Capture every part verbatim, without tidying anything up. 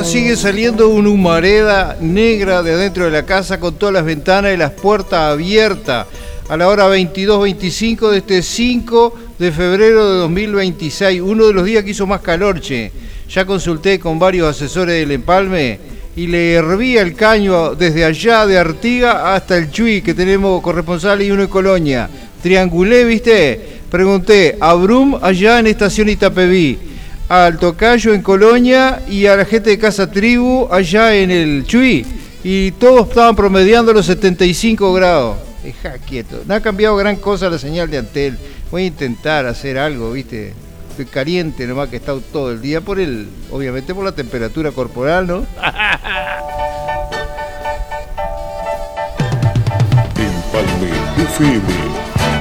sigue saliendo una humareda negra de adentro de la casa con todas las ventanas y las puertas abiertas a la hora veintidós veinticinco de este cinco de febrero de dos mil veintiséis, uno de los días que hizo más calor, che. Ya consulté con varios asesores del empalme y le hervía el caño desde allá de Artiga hasta el Chuy, que tenemos corresponsal y uno en Colonia. Triangulé, ¿viste? Pregunté a Brum allá en Estación Itapeví, al Tocayo en Colonia y a la gente de Casa Tribu allá en el Chuy, y todos estaban promediando los setenta y cinco grados. Deja quieto, no ha cambiado gran cosa la señal de Antel. Voy a intentar hacer algo, ¿viste? Estoy caliente nomás, que he estado todo el día por el, obviamente por la temperatura corporal, ¿no? Empalme F M.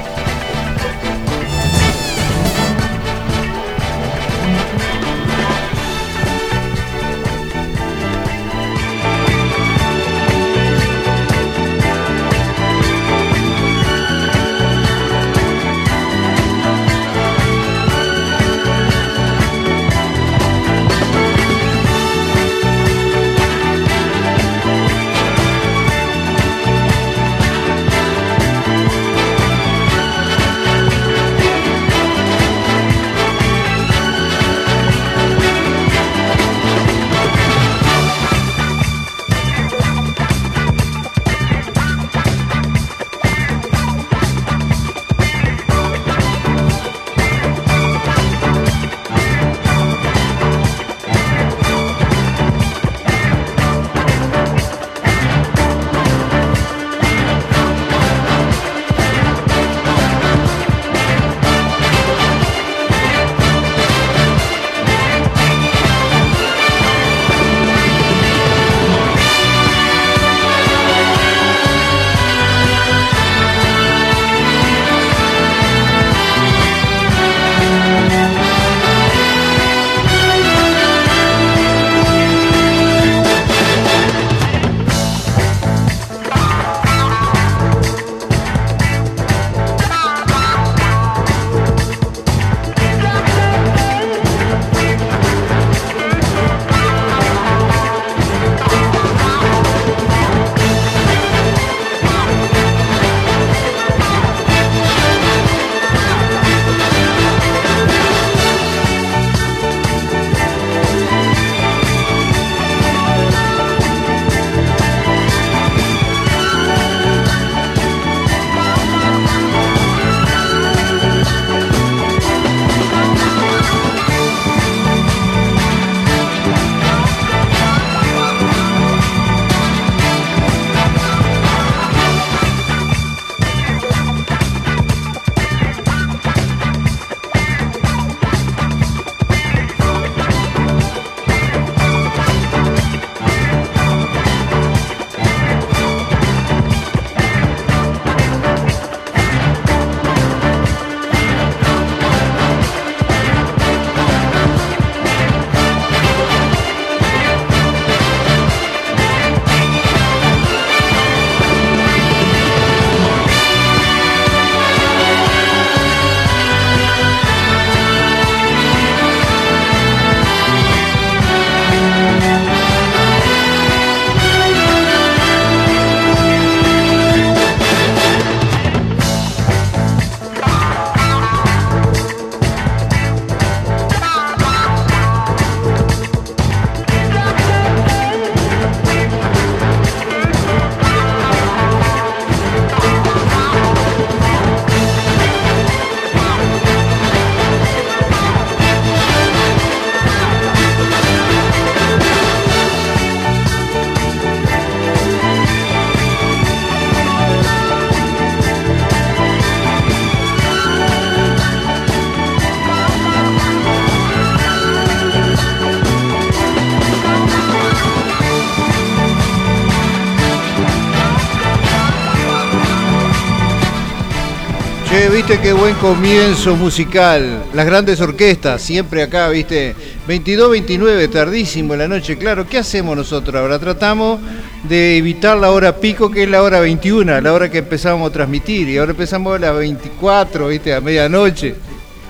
Che, viste qué buen comienzo musical. Las grandes orquestas, siempre acá, viste. veintidós veintinueve, tardísimo en la noche, claro. ¿Qué hacemos nosotros ahora? Tratamos de evitar la hora pico, que es la hora veintiuna, la hora que empezamos a transmitir. Y ahora empezamos a las veinticuatro, viste, a medianoche.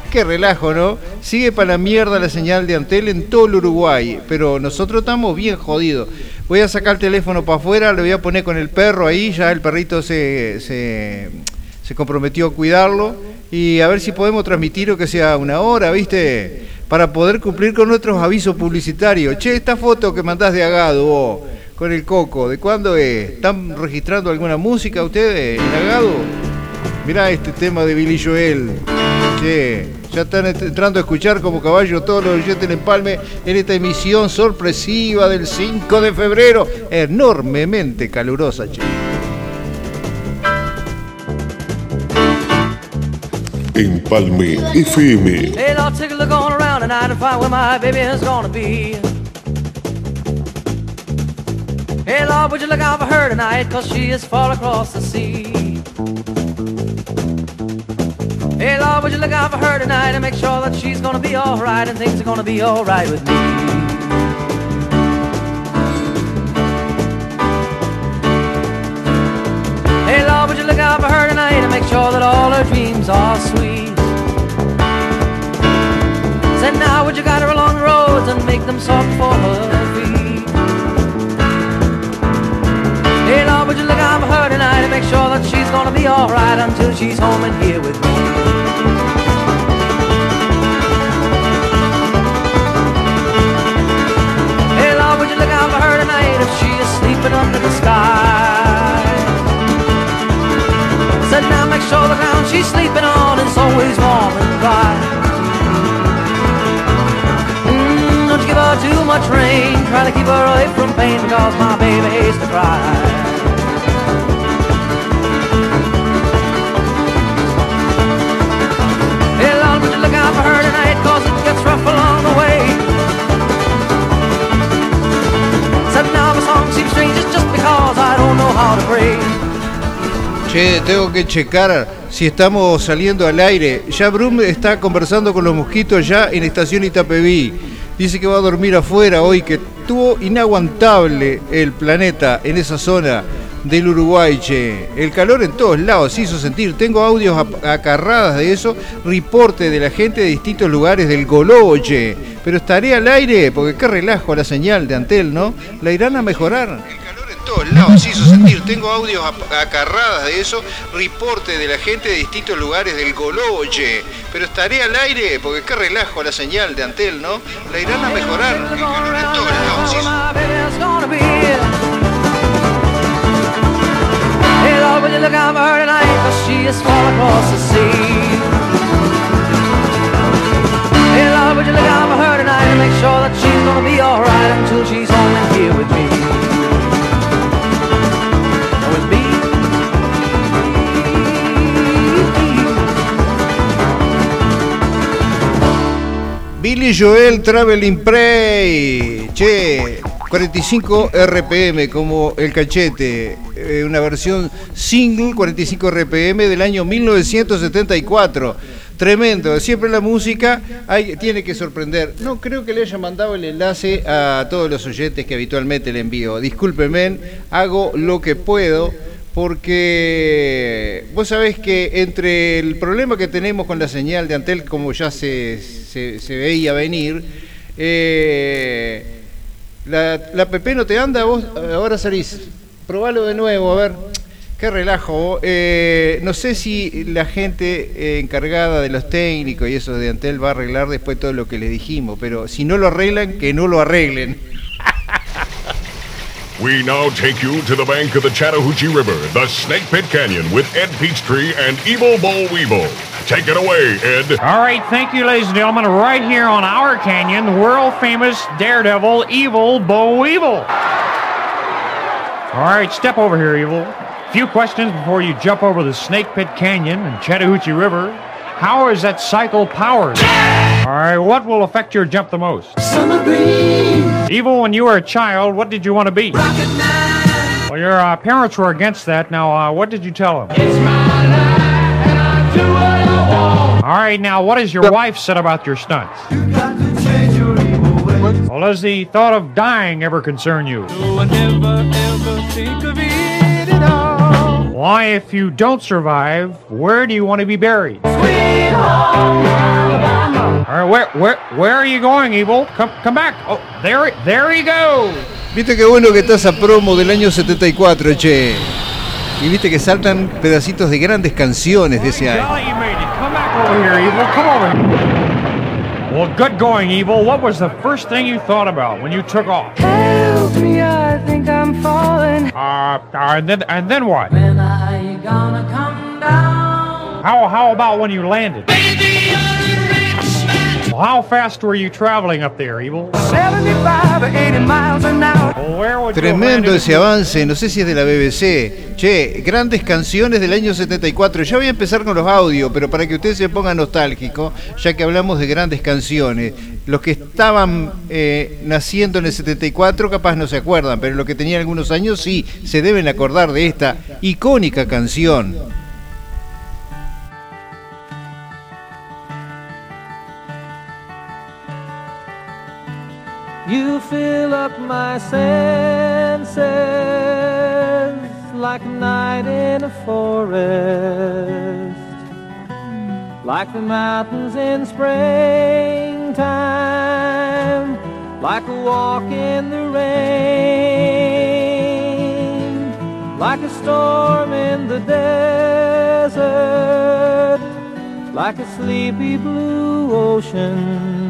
Qué relajo, ¿no? Sigue para la mierda la señal de Antel en todo el Uruguay, pero nosotros estamos bien jodidos. Voy a sacar el teléfono para afuera, lo voy a poner con el perro ahí, ya el perrito se, se, se comprometió a cuidarlo, y a ver si podemos transmitir o que sea una hora, ¿viste? Para poder cumplir con nuestros avisos publicitarios. Che, esta foto que mandás de Agado, vos, con el Coco, ¿de cuándo es? ¿Están registrando alguna música ustedes en Agado? Mirá este tema de Billy Joel. Che, ya están entrando a escuchar como caballo todos los oyentes del Empalme en esta emisión sorpresiva del cinco de febrero, enormemente calurosa, che. Empalme F M. Hey, Lord, take a look on around tonight and find where my baby is gonna be. Hey, Lord, would you look out for her tonight, cause she is far across the sea. Hey, Lord, would you look out for her tonight and make sure that she's gonna be alright and things are gonna be alright with me. Hey, Lord, would you look out for her tonight and make sure that all her dreams are sweet. Said now, would you guide her along the roads and make them soft for her feet. Hey, Lord, would you look out for her tonight and make sure that she's gonna be alright until she's home and here with me. Hey, Lord, would you look out for her tonight if she is sleeping under the sky. Said now, make sure the ground she's sleeping on is always warm and dry. Mm, don't you give her too much rain, try to keep her away from pain, because my baby hates to cry. Look out for her tonight, cause it gets rough along the way. Said now the song seems strange, it's just because I don't know how to pray. Che, tengo que checar si estamos saliendo al aire. Ya Brum está conversando con los mosquitos ya en Estación Itapeví. Dice que va a dormir afuera hoy, que estuvo inaguantable el planeta en esa zona del Uruguay, che. El calor en todos lados se hizo sentir. Tengo audios acarradas de eso, reporte de la gente de distintos lugares del Golobo, che. Pero estaré al aire, porque qué relajo la señal de Antel, ¿no? ¿La irán a mejorar? El calor en todos lados se hizo sentir. Tengo audios acarradas de eso, reporte de la gente de distintos lugares del Golobo, che. Pero estaré al aire, porque qué relajo la señal de Antel, ¿no? ¿La irán a mejorar? El calor en todos lados se hizo sentir. Hey, Lord, will you look out for her tonight, cause she is far across the sea. Hey, Lord, will you look out for her tonight and make sure that she's gonna be alright until she's home and here with me. With me. Billy Joel Traveling Pray, che, cuarenta y cinco R P M como el cachete, eh, una versión single cuarenta y cinco R P M del año mil novecientos setenta y cuatro. Tremendo, siempre la música hay, tiene que sorprender. No creo que le haya mandado el enlace a todos los oyentes que habitualmente le envío. Discúlpenme, hago lo que puedo, porque vos sabés que entre el problema que tenemos con la señal de Antel, como ya se, se, se veía venir, eh, la, la P P no te anda, vos ahora salís. Probalo de nuevo, a ver. Qué relajo. Eh, no sé si la gente eh, encargada de los técnicos y eso de Antel va a arreglar después todo lo que les dijimos, pero si no lo arreglan, que no lo arreglen. We now take you to the bank of the Chattahoochee River, the Snake Pit Canyon, with Ed Peachtree and Evil Boll Weevil. Take it away, Ed. All right, thank you, ladies and gentlemen. Right here on our canyon, the world-famous daredevil, Evil Boll Weevil. All right, step over here, Evil. A few questions before you jump over the Snake Pit Canyon and Chattahoochee River. How is that cycle powered? All right, what will affect your jump the most? Summer breeze. Evil, when you were a child, what did you want to be? Rocket Man. Well, your uh, parents were against that. Now, uh, what did you tell them? It's my life and I do what I want. All right, now, what has your wife said about your stunts? You got to change your evil ways. Well, does the thought of dying ever concern you? No, I never ever think of it at all. Why, if you don't survive, where do you want to be buried? Where sweet home Alabama. All right, where, where, where are you going, Evil? Come, come back. Oh, there, there he goes. Viste qué bueno que está esa promo del año setenta y cuatro, che. Y viste que saltan pedacitos de grandes canciones de ese año. Golly, you made it. Come back over here, Evil. Come over here. Well, good going, Evil. What was the first thing you thought about when you took off? Help me, I think I'm falling. Uh, and then, and then what? When are you gonna come down? How, how about when you landed? Well, how fast were you traveling up there, Evil? seventy-five or eighty miles an hour. Well, where would you have Tremendo landed ese avance, no sé si es de la B B C. Che, grandes canciones del año setenta y cuatro. Ya voy a empezar con los audios, pero para que ustedes se pongan nostálgicos, ya que hablamos de grandes canciones. Los que estaban eh, naciendo en el setenta y cuatro capaz no se acuerdan, pero los que tenían algunos años sí, se deben acordar de esta icónica canción. You fill up my senses like a night in a forest, like the mountains in springtime, like a walk in the rain, like a storm in the desert, like a sleepy blue ocean.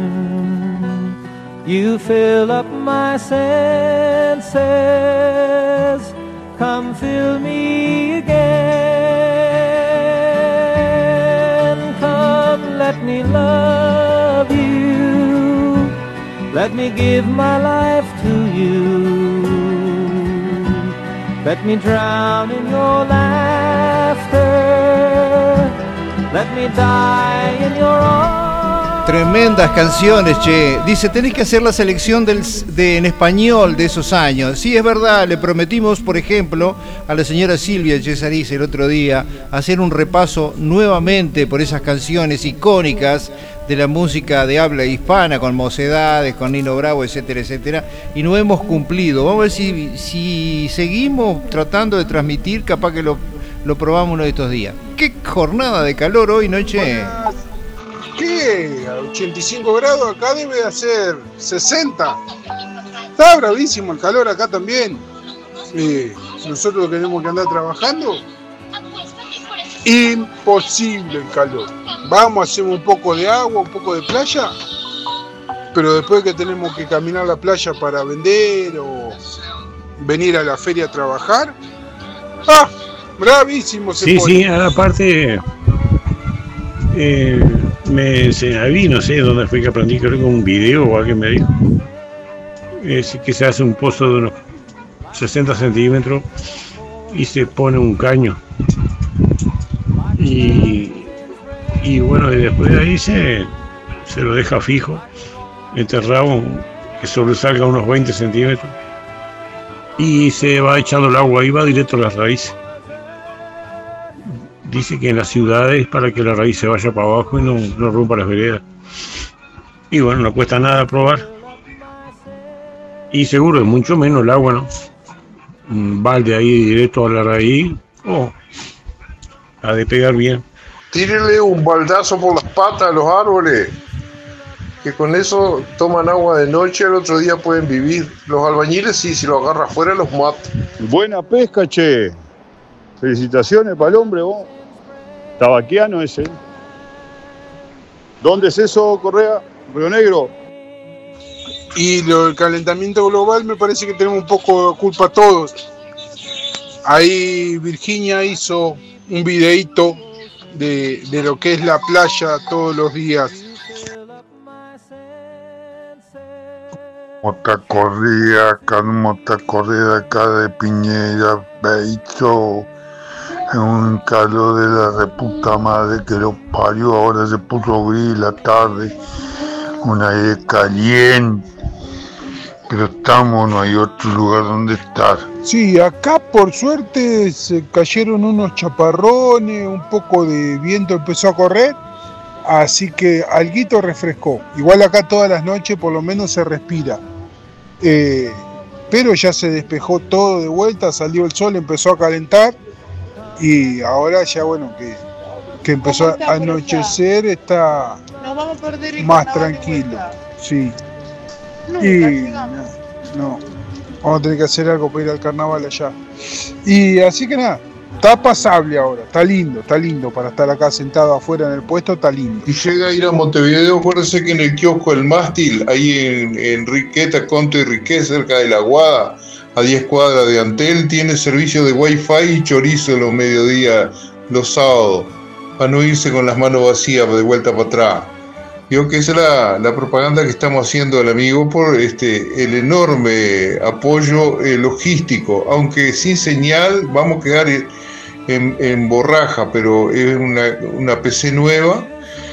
You fill up my senses, come fill me again. Come, let me love you, let me give my life to you. Let me drown in your laughter, let me die in your arms. Tremendas canciones, che. Dice, tenés que hacer la selección del, de, en español de esos años. Sí, es verdad, le prometimos, por ejemplo, a la señora Silvia Cesariz el otro día, hacer un repaso nuevamente por esas canciones icónicas de la música de habla hispana, con Mocedades, con Nino Bravo, etcétera, etcétera, y no hemos cumplido. Vamos a ver si, si seguimos tratando de transmitir, capaz que lo, lo probamos uno de estos días. ¡Qué jornada de calor hoy, noche! Buenas. ¿Qué? A ochenta y cinco grados acá debe hacer sesenta. Está bravísimo el calor acá también. Eh, nosotros tenemos que andar trabajando. Imposible el calor. Vamos, hacemos un poco de agua, un poco de playa, pero después que tenemos que caminar la playa para vender o venir a la feria a trabajar, ¡ah! Bravísimo se Sí, pone. sí, aparte eh, me vi, no sé dónde fue que aprendí, creo que un video o alguien me dijo, es que se hace un pozo de unos sesenta centímetros y se pone un caño y, y bueno, y después de ahí se, se lo deja fijo, enterrado, que sobresalga unos veinte centímetros y se va echando el agua y va directo a las raíces. Dice que en las ciudades para que la raíz se vaya para abajo y no, no rompa las veredas. Y bueno, no cuesta nada probar. Y seguro es mucho menos el agua, ¿no? Un balde ahí directo a la raíz, oh, a de pegar bien. Tírele un baldazo por las patas a los árboles, que con eso toman agua de noche, al otro día pueden vivir. Los albañiles sí, si lo agarra afuera los mata. Buena pesca, che. Felicitaciones para el hombre, vos. Tabaquiano ese. ¿Dónde es eso, Correa? Río Negro. Y lo del calentamiento global me parece que tenemos un poco de culpa todos. Ahí Virginia hizo un videíto de, de lo que es la playa todos los días. ¿Cómo te acordás, cómo te acordás de acá de Piñera, Beito? En un calor de la reputa madre que lo parió, ahora se puso gris la tarde, un aire caliente, pero estamos, no hay otro lugar donde estar. Sí, acá por suerte se cayeron unos chaparrones, un poco de viento empezó a correr, así que alguito refrescó. Igual acá todas las noches por lo menos se respira, eh, pero ya se despejó todo de vuelta, salió el sol, empezó a calentar. Y ahora ya, bueno, que que empezó a anochecer, está más tranquilo. Sí. Y no, vamos a tener que hacer algo para ir al carnaval allá. Y así que nada, está pasable ahora, está lindo, está lindo para estar acá sentado afuera en el puesto, está lindo. Y llega a ir a Montevideo, acuérdense que en el kiosco El Mástil, ahí en, en Riqueta, Conte y Riquet, cerca de La Aguada, a diez cuadras de Antel, tiene servicio de wifi y chorizo en los mediodías, los sábados, para no irse con las manos vacías de vuelta para atrás. Digo que esa es la, la propaganda que estamos haciendo al amigo por este el enorme apoyo eh, logístico, aunque sin señal vamos a quedar en, en borraja, pero es una, una P C nueva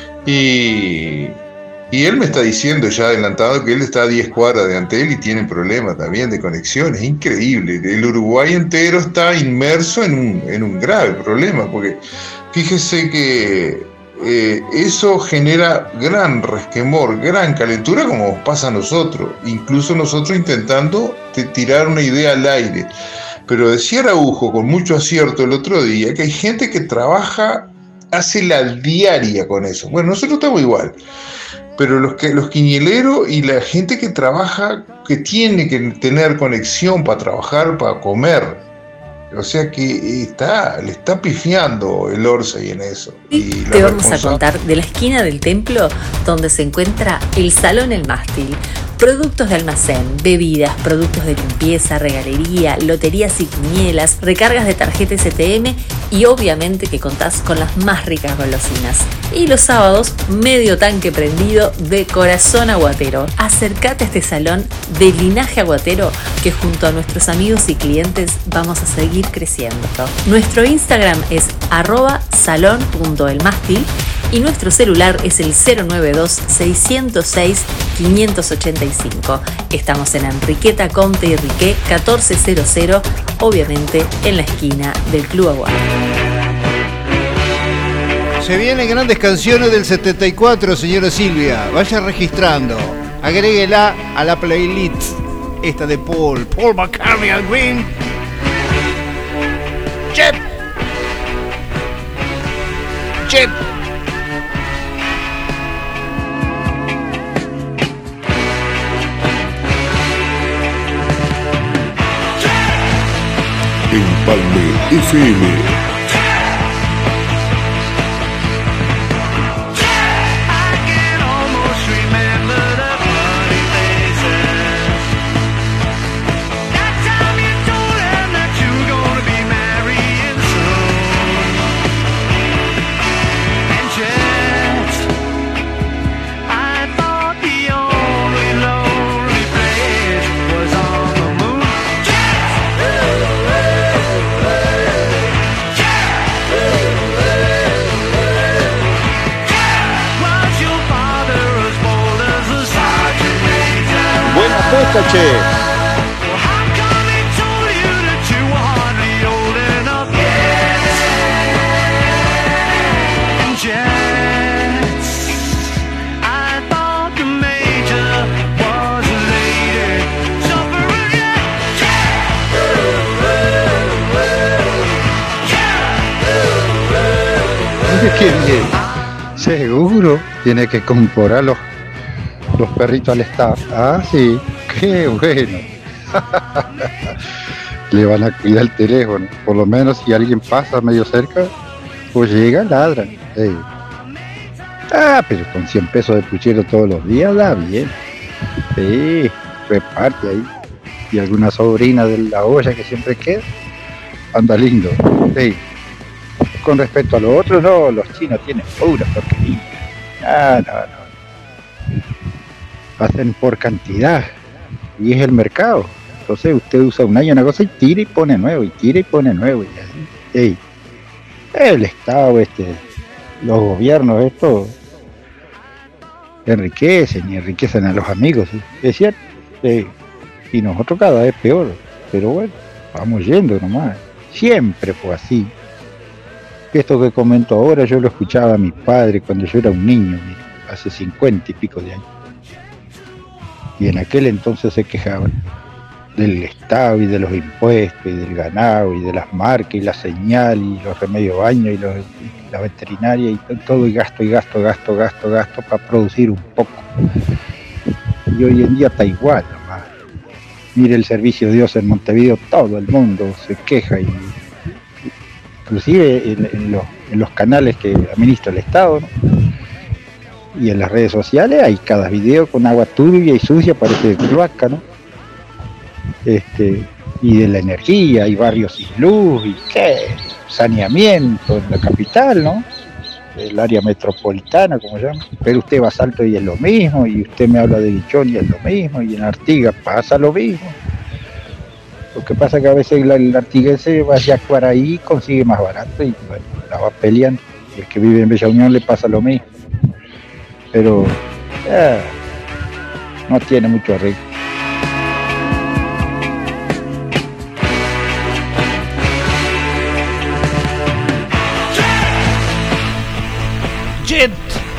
y, y él me está diciendo ya adelantado que él está a diez cuadras de Antel y tiene problemas también de conexión, es increíble, el Uruguay entero está inmerso en un, en un grave problema, porque fíjese que Eh, eso genera gran resquemor, gran calentura, como pasa a nosotros, incluso nosotros intentando te tirar una idea al aire. Pero decía Araujo con mucho acierto el otro día que hay gente que trabaja, hace la diaria con eso. Bueno, nosotros estamos igual, pero los, que, los quiñeleros y la gente que trabaja, que tiene que tener conexión para trabajar, para comer. O sea que está, le está pifiando el Orsay en eso. Y te vamos responsa... a contar de la esquina del templo donde se encuentra el Salón El Mástil. Productos de almacén, bebidas, productos de limpieza, regalería, loterías y quinielas, recargas de tarjeta S T M y obviamente que contás con las más ricas golosinas. Y los sábados, medio tanque prendido de corazón aguatero. Acércate a este salón de linaje aguatero que junto a nuestros amigos y clientes vamos a seguir creciendo. Nuestro Instagram es arroba salón punto el mástil y nuestro celular es el cero nueve dos, seis cero seis, cinco ocho cinco. Estamos en Enriqueta, Conte y Riquet catorce cero cero, obviamente en la esquina del Club Aguada. Se vienen grandes canciones del setenta y cuatro, señora Silvia. Vaya registrando. Agréguela a la playlist. Esta de Paul. Paul McCartney and Green. Chip. Chip. Empalme F M. Che. Qué bien. Seguro tiene que comprar los, los perritos al staff. Ah, sí. Qué bueno. Le van a cuidar el teléfono. Por lo menos si alguien pasa medio cerca, pues llega, ladran. Hey. Ah, pero con cien pesos de puchero todos los días da bien. Sí, reparte ahí. Y alguna sobrina de la olla que siempre queda, anda lindo. Sí. Con respecto a lo otro, no, los chinos tienen pura porquería. Ah, no, no. Hacen por cantidad. Y es el mercado. Entonces usted usa un año una cosa y tira y pone nuevo, y tira y pone nuevo. Y así. Hey. El Estado, este, los gobiernos, esto enriquecen y enriquecen a los amigos, ¿sí? Es cierto. Hey. Y nosotros cada vez peor. Pero bueno, vamos yendo nomás. Siempre fue así. Esto que comento ahora yo lo escuchaba a mi padre cuando yo era un niño, hace cincuenta y pico de años. Y en aquel entonces se quejaban. del Estado y de los impuestos y del ganado y de las marcas y la señal y los remedios de baño y, los, y la veterinaria y todo, y gasto y gasto, gasto, gasto, gasto para producir un poco. Y hoy en día está igual nomás. Mire el servicio de Dios en Montevideo, todo el mundo se queja, y inclusive en, en, los, en los canales que administra el Estado, ¿no? Y en las redes sociales hay cada video con agua turbia y sucia, parece cloaca, ¿no? Este, y de la energía, y barrios sin luz, y qué, saneamiento en la capital, ¿no? El área metropolitana, como se llama. Pero usted va a Salto y es lo mismo, y usted me habla de Guichón y es lo mismo, y en Artigas pasa lo mismo. Lo que pasa es que a veces la, el artiguense va hacia Cuaraí y consigue más barato, y bueno, la va peleando. Y el que vive en Bella Unión le pasa lo mismo. Pero eh, no tiene mucho arreglo. Jet.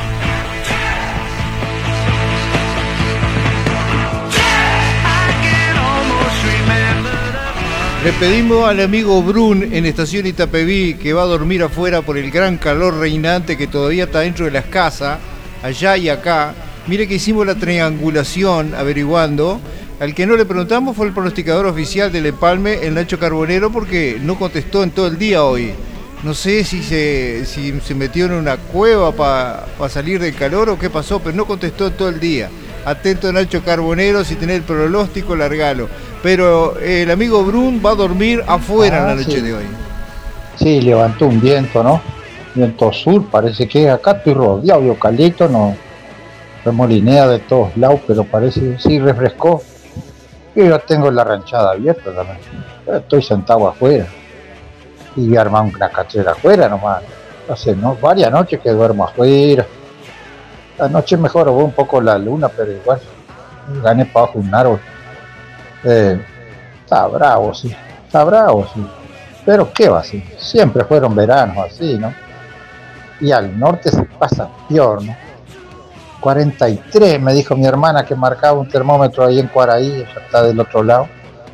Le pedimos al amigo Brun en Estación Itapeví, que va a dormir afuera por el gran calor reinante que todavía está dentro de las casas, allá y acá. Mire que hicimos la triangulación averiguando. Al que no le preguntamos fue el pronosticador oficial del Empalme, el Nacho Carbonero, porque no contestó en todo el día hoy. No sé si se, si se metió en una cueva para pa salir del calor o qué pasó, pero no contestó todo el día. Atento, Nacho Carbonero, si tenés el pronóstico, largalo. Pero el amigo Brun va a dormir afuera ah, en la noche sí. de hoy. Sí, levantó un viento, ¿no? Viento sur, parece que acá estoy rodeado, yo caldito, no remolinea de todos lados, pero parece que sí refrescó. Yo ya tengo la ranchada abierta también. Estoy sentado afuera. Y voy a armar una cachera afuera nomás. Hace ¿no? varias noches que duermo afuera. La noche mejoró un poco la luna, pero igual gané para abajo un árbol. Eh, está bravo, sí. Está bravo, sí. Pero qué va así. Siempre fueron veranos así, ¿no? Y al norte se pasa peor, ¿no? cuarenta y tres me dijo mi hermana que marcaba un termómetro ahí en Cuaraí, ya está del otro lado.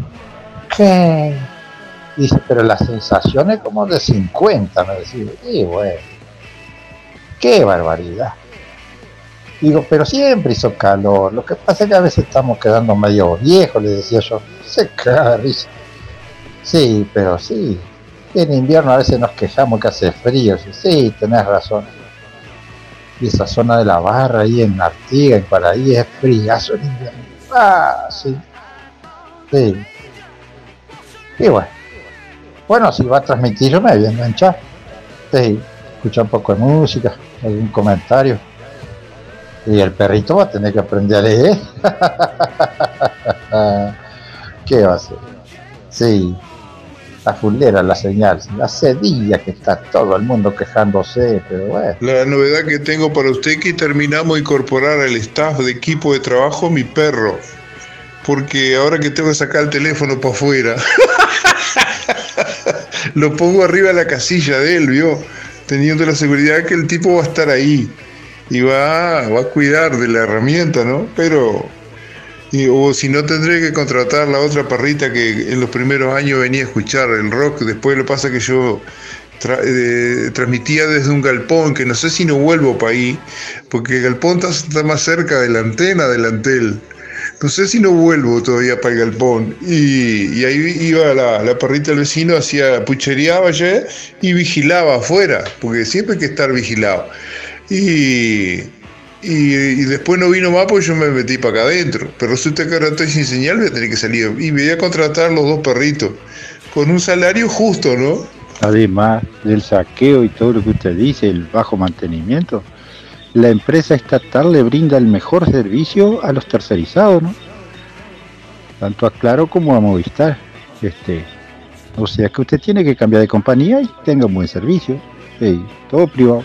¿Qué? Dice, pero la sensación es como de cincuenta, me decía. Y bueno, qué barbaridad. Digo, pero siempre hizo calor. Lo que pasa es que a veces estamos quedando medio viejos, le decía yo. Se caga de risa. Sí, pero sí. En invierno a veces nos quejamos que hace frío. Sí, tenés razón. Y esa zona de la Barra, ahí en Artigas, en Paraí, es friazo en invierno. Ah, sí. Sí. Y bueno. Bueno, si va a transmitir, yo me voy a enganchar. Sí, escuchar un poco de música, algún comentario. Y el perrito va a tener que aprender a leer. ¿Qué va a hacer? Sí, la fulera, la señal, la sedilla que está todo el mundo quejándose, pero bueno. La novedad que tengo para usted es que terminamos de incorporar al staff de equipo de trabajo mi perro. Porque ahora que tengo que sacar el teléfono para afuera, lo pongo arriba de la casilla de él, ¿vio? Teniendo la seguridad que el tipo va a estar ahí. Y va, va a cuidar de la herramienta, ¿no? Pero, y, o si no, tendré que contratar la otra perrita que en los primeros años venía a escuchar el rock. Después lo pasa que yo tra- eh, transmitía desde un galpón, que no sé si no vuelvo para ahí, porque el galpón está, está más cerca de la antena del Antel. No sé si no vuelvo todavía para el galpón. Y, y ahí iba la, la perrita del vecino, hacía puchereaba ya y vigilaba afuera, porque siempre hay que estar vigilado. Y, y, y después no vino más porque yo me metí para acá adentro. Pero resulta que ahora estoy sin señal, voy a tener que salir. Y me voy a contratar los dos perritos con un salario justo, ¿no? Además del saqueo y todo lo que usted dice, el bajo mantenimiento, la empresa estatal le brinda el mejor servicio a los tercerizados, ¿no? Tanto a Claro como a Movistar. Este, o sea que usted tiene que cambiar de compañía y tenga un buen servicio. Sí, todo privado.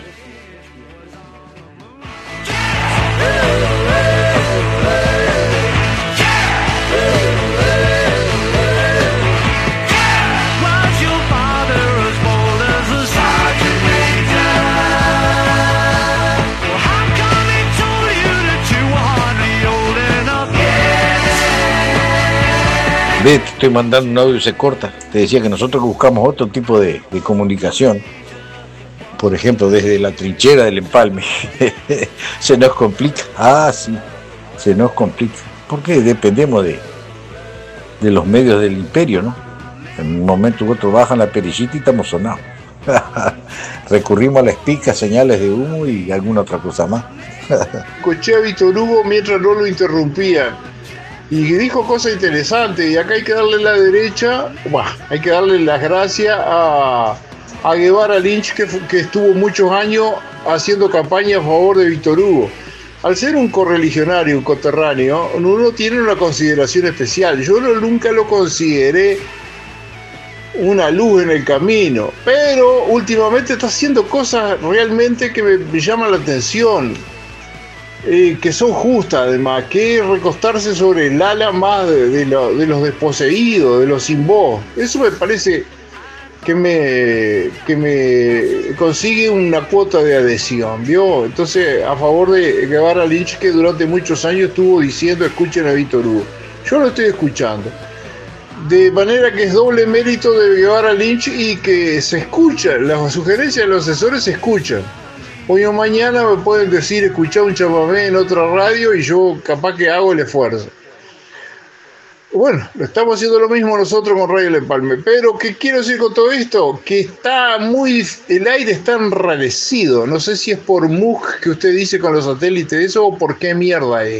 Ve, te estoy mandando un audio y se corta. Te decía que nosotros buscamos otro tipo de, de comunicación. Por ejemplo, desde la trinchera del empalme. Se nos complica. Ah, sí, se nos complica. Porque dependemos de, de los medios del imperio, ¿no? En un momento u otro bajan la perillita y estamos sonados. Recurrimos a las picas, señales de humo y alguna otra cosa más. Escuché a Víctor Hugo mientras no lo interrumpía y dijo cosas interesantes, y acá hay que darle la derecha, bah, hay que darle las gracias a, a Guevara Lynch, que, que estuvo muchos años haciendo campaña a favor de Víctor Hugo. Al ser un correligionario, un coterráneo, uno tiene una consideración especial. Yo no, nunca lo consideré una luz en el camino, pero últimamente está haciendo cosas realmente que me, me llaman la atención, eh, que son justas además, que es recostarse sobre el ala más de, de, lo, de los desposeídos, de los sin voz. Eso me parece que me, que me consigue una cuota de adhesión, ¿vio? Entonces, a favor de Guevara Lynch, que durante muchos años estuvo diciendo escuchen a Víctor Hugo. Yo lo estoy escuchando. De manera que es doble mérito de Guevara Lynch y que se escuchan, las sugerencias de los asesores se escuchan. Hoy o mañana me pueden decir escuchar un chamamé en otra radio y yo capaz que hago el esfuerzo. Bueno, estamos haciendo lo mismo nosotros con Radio El Empalme, pero ¿qué quiero decir con todo esto? Que está muy, el aire está enrarecido, no sé si es por Musk que usted dice con los satélites eso o por qué mierda es.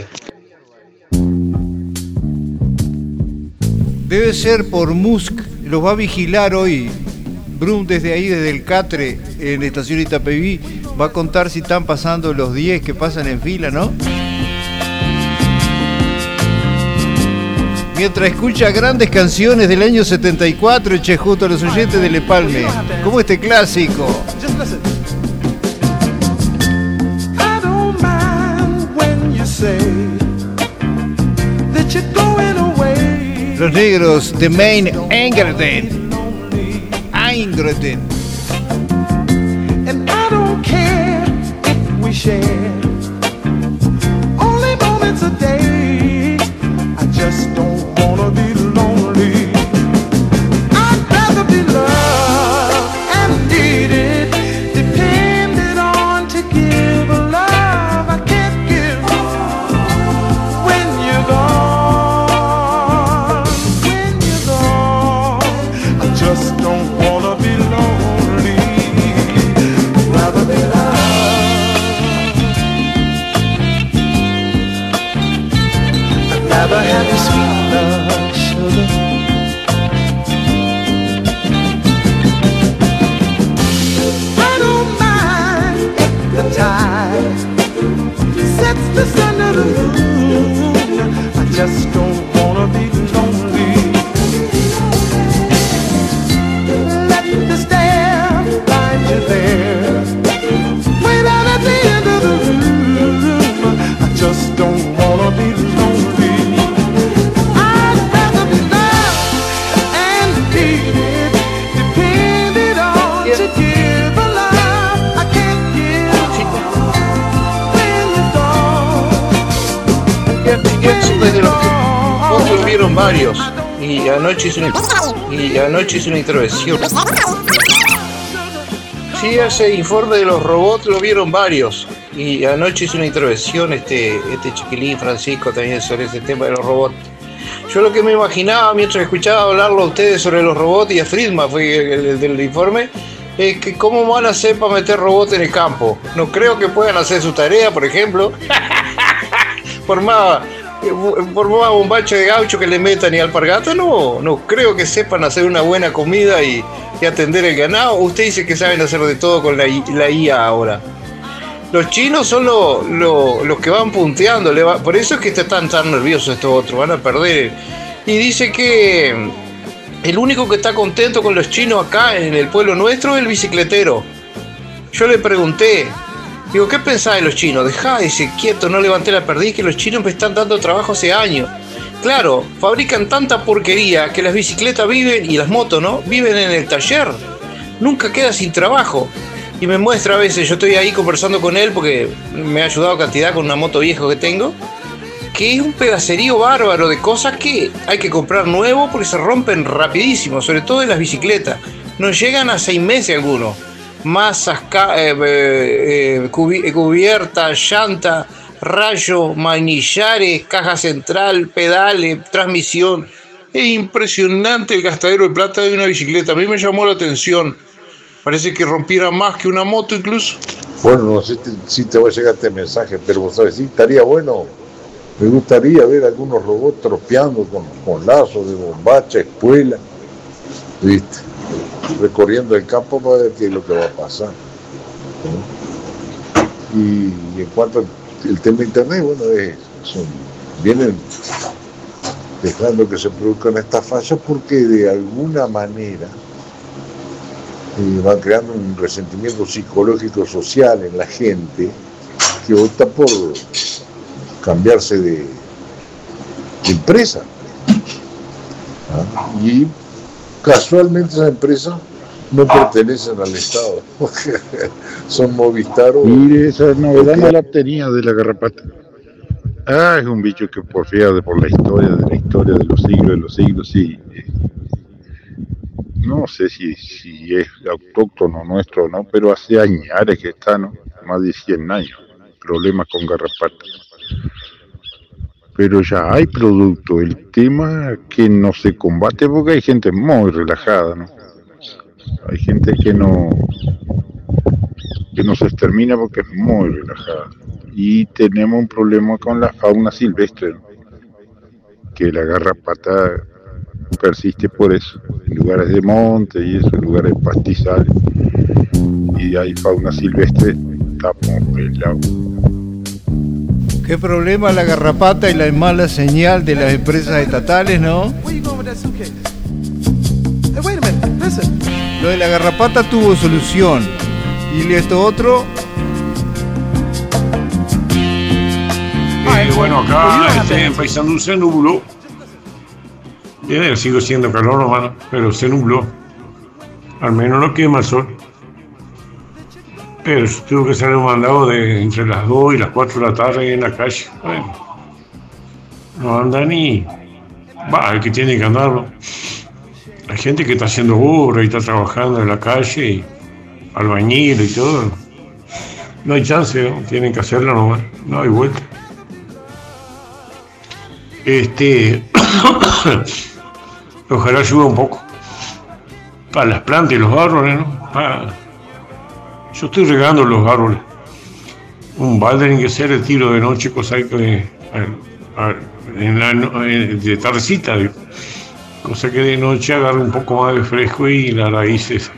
Debe ser por Musk, los va a vigilar hoy. Brum desde ahí, desde el Catre, en la estación Itapeví, va a contar si están pasando los diez que pasan en fila, ¿no? Mientras escucha grandes canciones del año setenta y cuatro, eche junto a los oyentes del Empalme, como este clásico. Los negros de Main Engerden. Engerden. And I don't care if we share only moments a day. I just don't wanna be lonely. I'd rather be loved and needed, depended on to give a love I can't give when you're gone. When you're gone, I just don't wanna be lonely. I'd rather be loved. I'd rather have your sweet love, sugar. I don't mind if the tide sets the sun to the moon. I just don't wanna be lonely. Let the stare find you there, way down at the end of the room. I just don't wanna be lonely. I'd rather be loved and needed, depended on to give a love I can't give when you're gone. Yo desde los que vos lo vieron varios y anoche hice una, y anoche hice una intervención. Sí, ese informe de los robots lo vieron varios y anoche hice una intervención este, este chiquilín Francisco también sobre ese tema de los robots. Yo lo que me imaginaba mientras escuchaba hablarlo a ustedes sobre los robots y a Friedman fue el, el del informe, es que cómo van a hacer para meter robots en el campo. No creo que puedan hacer su tarea, por ejemplo. por más por más bombacho de gaucho que le metan y alpargata, no, no creo que sepan hacer una buena comida y, y atender el ganado. Usted dice que saben hacer de todo con la, la I A ahora. Los chinos son lo, lo, los que van punteando, le va, por eso es que están tan nerviosos estos otros, van a perder. Y dice que el único que está contento con los chinos acá en el pueblo nuestro es el bicicletero. Yo le pregunté, digo, ¿qué pensás de los chinos? Dejá, dice, quieto, no levanté la perdiz, que los chinos me están dando trabajo hace años. Claro, fabrican tanta porquería que las bicicletas viven, y las motos, ¿no? Viven en el taller. Nunca queda sin trabajo. Y me muestra a veces, yo estoy ahí conversando con él porque me ha ayudado cantidad con una moto vieja que tengo, que es un pedacerío bárbaro de cosas que hay que comprar nuevo porque se rompen rapidísimo, sobre todo en las bicicletas. No llegan a seis meses algunos. Masas, ca- eh, eh, cubi- cubierta, llanta, rayo, manillares, caja central, pedales, transmisión. Es impresionante el gastadero de plata de una bicicleta. A mí me llamó la atención. Parece que rompiera más que una moto incluso. Bueno, no sé te- si te va a llegar este mensaje, pero vos sabés, sí, estaría bueno. Me gustaría ver algunos robots tropeando con, con lazos de bombacha, espuela, ¿viste? Recorriendo el campo para ver qué es lo que va a pasar, ¿no? Y, y en cuanto al el tema de internet, bueno, es, son, vienen dejando que se produzcan estas fallas porque de alguna manera eh, van creando un resentimiento psicológico social en la gente que opta por cambiarse de, de empresa. ¿Ah? Y casualmente esas empresas no pertenecen al Estado, son Movistar o... Mire, esa novedad no la tenía de la garrapata. Ah, es un bicho que por fíjate por la historia, de la historia de los siglos, de los siglos, sí. eh, No sé si, si es autóctono nuestro o no, pero hace años que está, ¿no? Más de cien años, problemas con garrapata. Pero ya hay producto, el tema que no se combate porque hay gente muy relajada, ¿no? Hay gente que no que no se extermina porque es muy relajada. Y tenemos un problema con la fauna silvestre, ¿no? Que la garrapata persiste por eso, en lugares de monte y eso, en lugares de pastizales. Y hay fauna silvestre, estamos pelados. Qué problema la garrapata y la mala señal de las empresas estatales, ¿no? Where you going with that suitcase? Hey, wait a minute, listen. Lo de la garrapata tuvo solución. Y esto otro, Eh, bueno, acá este, en Paysandú se nubló. Bien, sigo siendo calor nomás, pero se nubló. Al menos no quema el sol. Pero yo tuve que salir un mandado de entre las dos y las cuatro de la tarde en la calle. Bueno, no anda ni... Va, el que tiene que andarlo. Hay gente que está haciendo obra y está trabajando en la calle, y albañil y todo. No hay chance, ¿no? Tienen que hacerlo nomás. No hay vuelta. Este... Ojalá ayude un poco. Para las plantas y los árboles, ¿no? Para... Yo estoy regando los árboles. Un balde en que se le tiro de noche, cosa que... A, a, en la, en, de tardecita, digo. Cosa que de noche agarre un poco más de fresco y las raíces.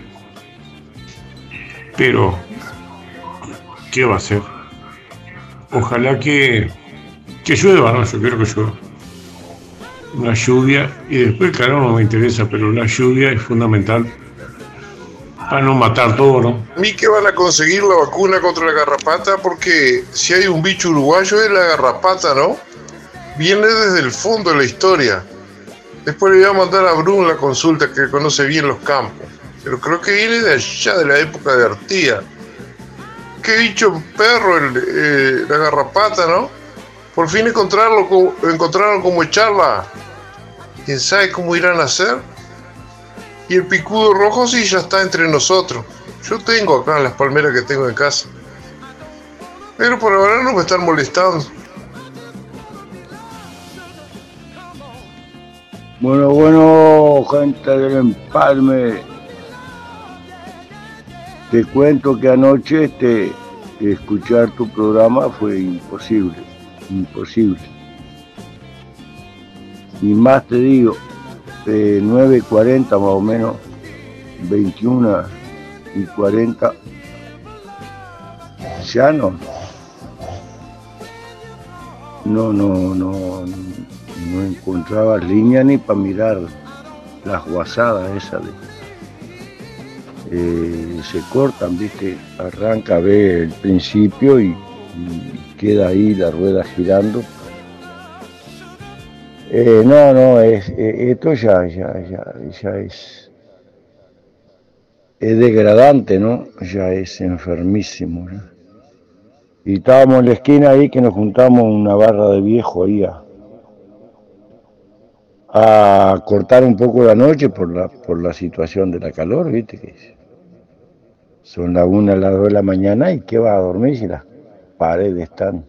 Pero, ¿qué va a hacer? Ojalá que, que llueva, ¿no? Yo quiero que llueva. Una lluvia, y después, claro, no me interesa, pero la lluvia es fundamental para no matar todo, ¿no? A mí que van a conseguir la vacuna contra la garrapata, porque si hay un bicho uruguayo es la garrapata, ¿no? Viene desde el fondo de la historia. Después le voy a mandar a Brun la consulta, que conoce bien los campos. Pero creo que viene de allá, de la época de Artía. Qué bicho perro el, eh, la garrapata, ¿no? Por fin encontrarlo, encontraron cómo echarla. ¿Quién sabe cómo irán a hacer? Y el picudo rojo sí ya está entre nosotros. Yo tengo acá las palmeras que tengo en casa. Pero por ahora no me están molestando. Bueno, bueno, gente del Empalme. Te cuento que anoche este, escuchar tu programa fue imposible, imposible. Y más te digo, de nueve y cuarenta más o menos, veintiuna y cuarenta, ya no. No, no, no, no encontraba línea ni para mirar las guasadas esas de... Eh, se cortan, viste, arranca, ve el principio y, y queda ahí la rueda girando. Eh, no, no, es, eh, esto ya, ya, ya, ya es, es degradante, ¿no? Ya es enfermísimo, ¿no? Y estábamos en la esquina ahí que nos juntamos una barra de viejo ahí a, a cortar un poco la noche por la, por la situación de la calor, viste que son las una, las dos de la mañana y que va a dormir si las paredes están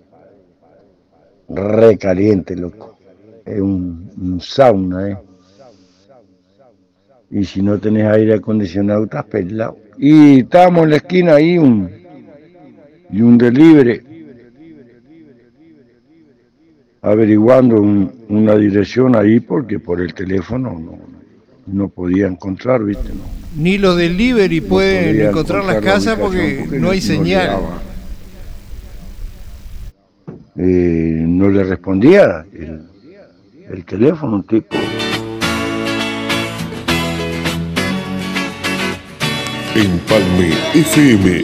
re calientes, loco. Es un, un sauna, eh. Y si no tenés aire acondicionado, estás pelado. Y estábamos en la esquina ahí un, y un delivery averiguando un, una dirección ahí porque por el teléfono no, no podía encontrar, ¿viste? No, Ni los delivery no pueden podía encontrar las encontrar la casas porque, ubicación porque no hay no señal. llegaba. Eh, no le respondía el, el teléfono, un tipo. Empalme F M.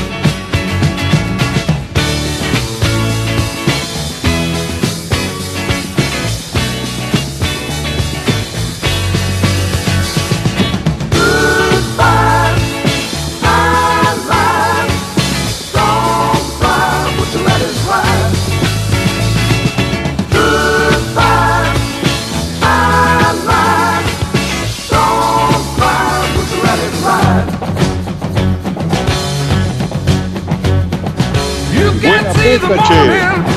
Pesca, che.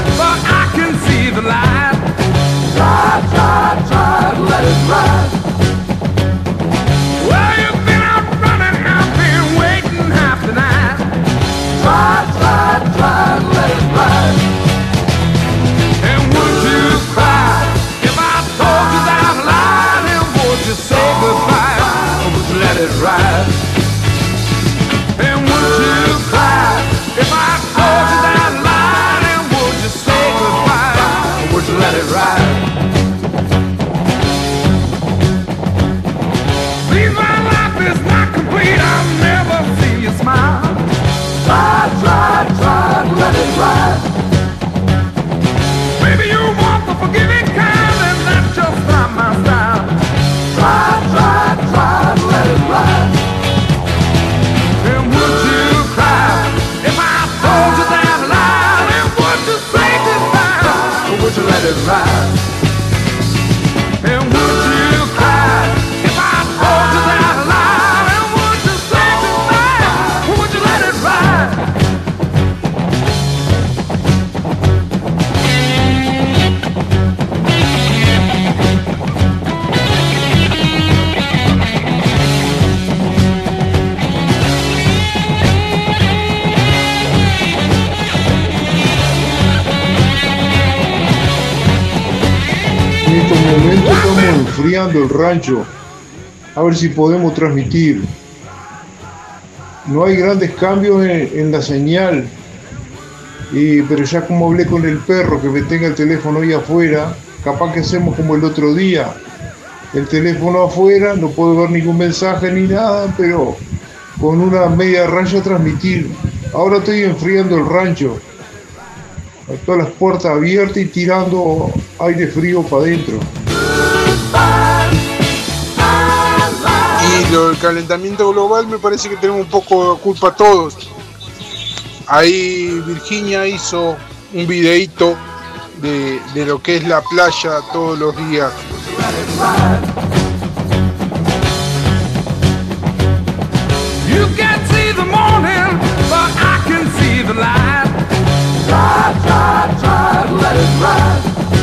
Enfriando el rancho, a ver si podemos transmitir. No hay grandes cambios en, en la señal, y, pero ya como hablé con el perro que me tenga el teléfono ahí afuera, capaz que hacemos como el otro día, el teléfono afuera, no puedo ver ningún mensaje ni nada, pero con una media raya transmitir. Ahora estoy enfriando el rancho, todas las puertas abiertas y tirando aire frío para adentro. Y lo del calentamiento global me parece que tenemos un poco de culpa todos. Ahí Virginia hizo un videíto de, de lo que es la playa todos los días. You can't see the morning, but I can see the light. Try, try, try to let it ride.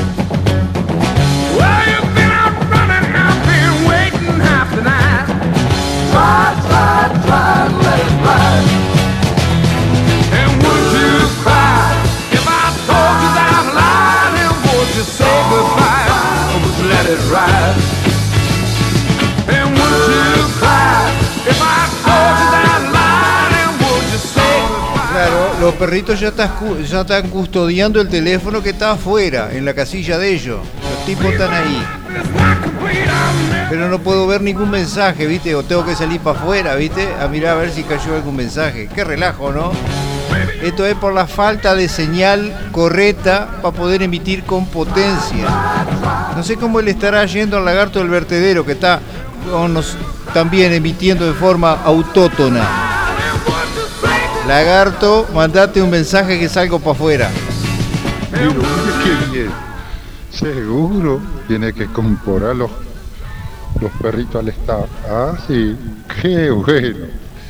Well, you've been out running, I've been waiting half the night. Try, try, try to let it ride. And would you cry if I told you that I'm lying? And would you say goodbye, or would you let it ride? And would you cry if I told you that I'm lying? And would you say goodbye? Claro, los perritos ya, está, ya están custodiando el teléfono que está afuera, en la casilla de ellos. Los tipos están ahí. Pero no puedo ver ningún mensaje, ¿viste? O tengo que salir para afuera, ¿viste? A mirar a ver si cayó algún mensaje. Qué relajo, ¿no? Esto es por la falta de señal correcta para poder emitir con potencia. No sé cómo le estará yendo al lagarto del vertedero, que está con nos, también emitiendo de forma autótona. Lagarto, mandate un mensaje que salgo para afuera. Pero mire qué bien. Seguro tiene que comprar los, los perritos al estado. Ah, sí, qué bueno.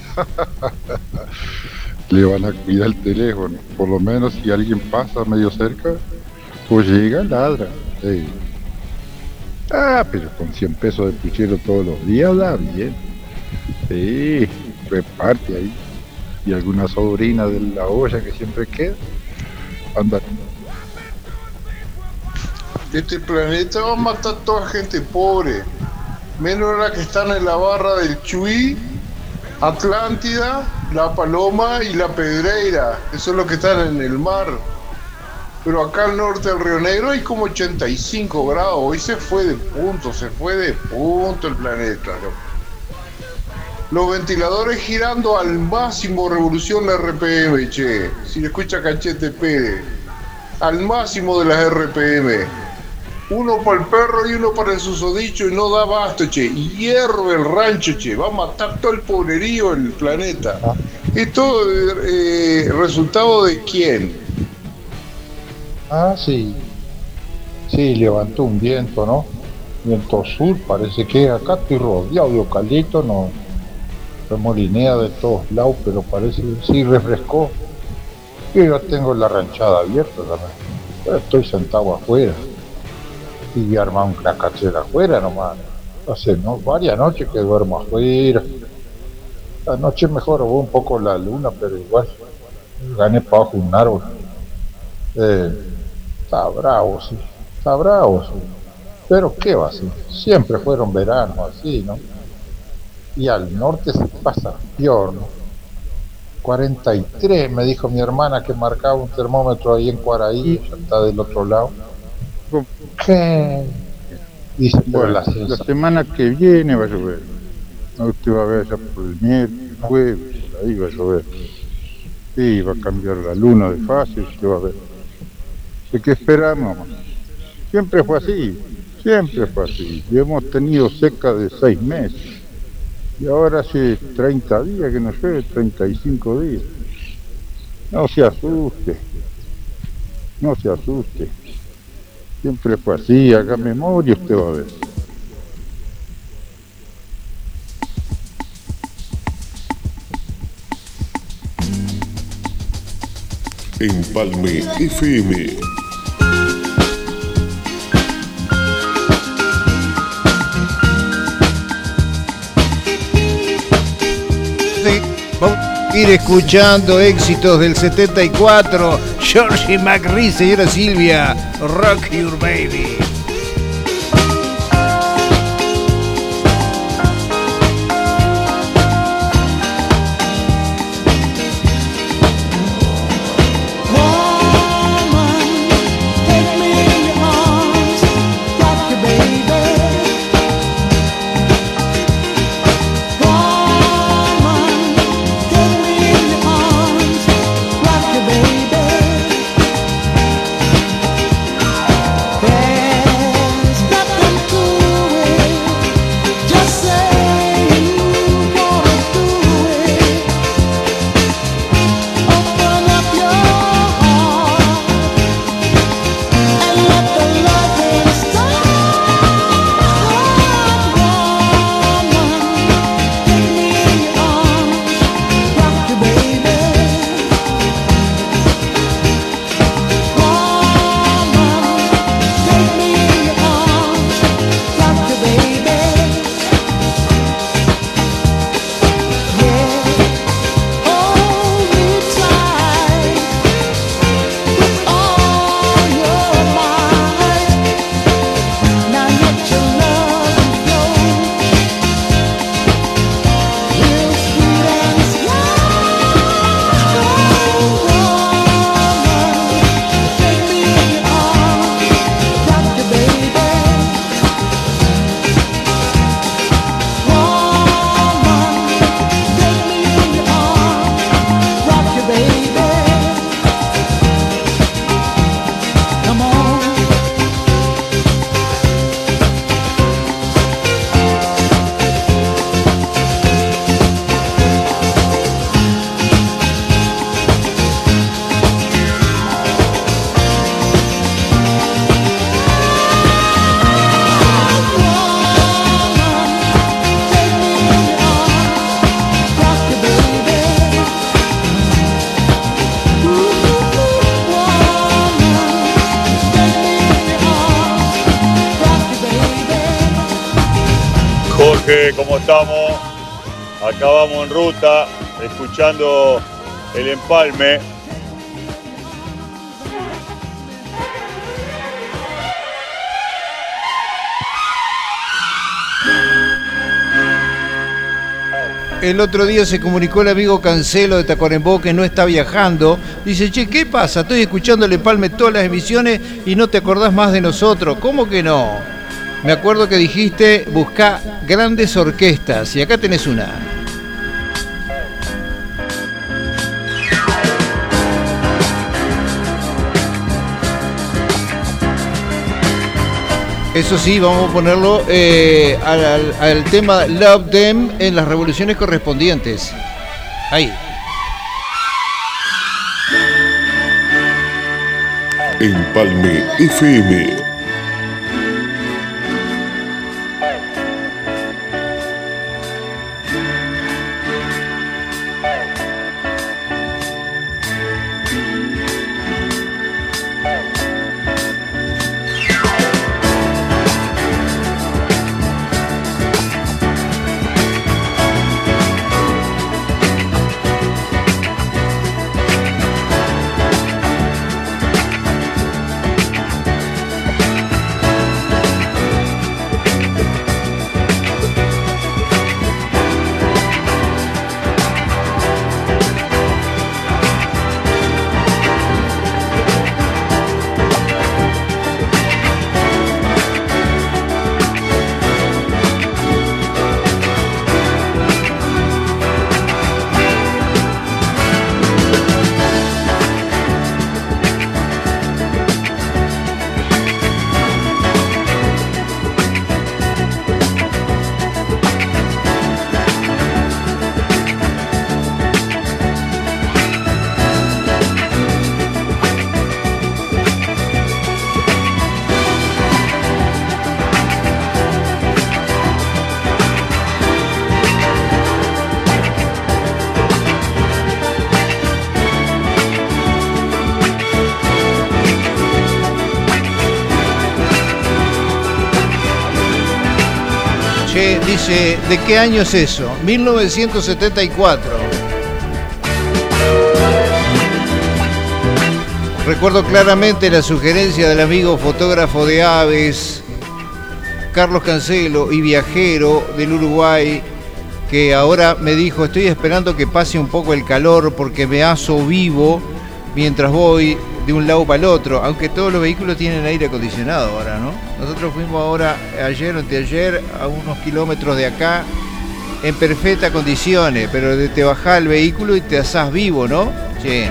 Le van a cuidar el teléfono. Por lo menos si alguien pasa medio cerca, pues llega, ladra. Sí. Ah, pero con cien pesos de puchero todos los días da bien. Sí, reparte ahí. Y alguna sobrina de la olla que siempre queda, anda. Este planeta va a matar a toda gente pobre, menos la que están en la barra del Chuy, Atlántida, La Paloma y La Pedreira, que son los que están en el mar. Pero acá al norte del Río Negro hay como ochenta y cinco grados, hoy se fue de punto, se fue de punto el planeta, ¿no? Los ventiladores girando al máximo revolución R P M, che, si le escucha Cachete Pérez, al máximo de las R P M. Uno para el perro y uno para el susodicho y no da basto, che. Y hierve el rancho, che. Va a matar todo el pobrerío el planeta. ¿Esto eh, resultado de quién? Ah, sí. Sí, levantó un viento, ¿no? Viento sur, parece que acá estoy rodeado de eucalipto, no. Remolinea de todos lados, pero parece que sí refrescó. Yo ya tengo la ranchada abierta también. Estoy sentado afuera. Y voy a armar un cracachera afuera nomás. Hace no, varias noches que duermo afuera. Anoche mejoró un poco la luna, pero igual gané para abajo un árbol. Eh, está bravo, sí. Está bravo, sí. Pero qué va a ser. Siempre fueron veranos así, ¿no? Y al norte se pasa peor, ¿no? cuarenta y tres me dijo mi hermana que marcaba un termómetro ahí en Cuaraí, ya está del otro lado. ¿Qué? Dice, bueno, la, la semana que viene va a llover. No, usted va a ver allá por el miércoles, jueves, ahí va a llover. Sí, va a cambiar la luna de fase, usted va a ver. Así que esperamos. Siempre fue así, siempre fue así. Y hemos tenido seca de seis meses. Y ahora hace treinta días que no llueve, treinta y cinco días. No se asuste, no se asuste. Siempre fue así, haga memoria, usted va a ver. Empalme F M. Vamos a ir escuchando éxitos del setenta y cuatro. Georgie McRae, señora Silvia, Rock Your Baby. Yeah. Jorge, ¿cómo estamos? Acá vamos en ruta, escuchando el empalme. El otro día se comunicó el amigo Cancelo de Tacuarembó, que no está viajando. Dice, che, ¿qué pasa? Estoy escuchando el empalme todas las emisiones y no te acordás más de nosotros. ¿Cómo que no? Me acuerdo que dijiste, buscá grandes orquestas, y acá tenés una. Eso sí, vamos a ponerlo eh, al, al, al tema Love Them en las revoluciones correspondientes. Ahí. Empalme F M. Dice, ¿de qué año es eso? mil novecientos setenta y cuatro. Recuerdo claramente la sugerencia del amigo fotógrafo de aves, Carlos Cancelo, y viajero del Uruguay, que ahora me dijo, estoy esperando que pase un poco el calor porque me aso vivo mientras voy de un lado para el otro, aunque todos los vehículos tienen aire acondicionado ahora, ¿no? Nosotros fuimos ahora, ayer o anteayer, a unos kilómetros de acá, en perfectas condiciones, pero te bajás el vehículo y te asás vivo, ¿no? Sí.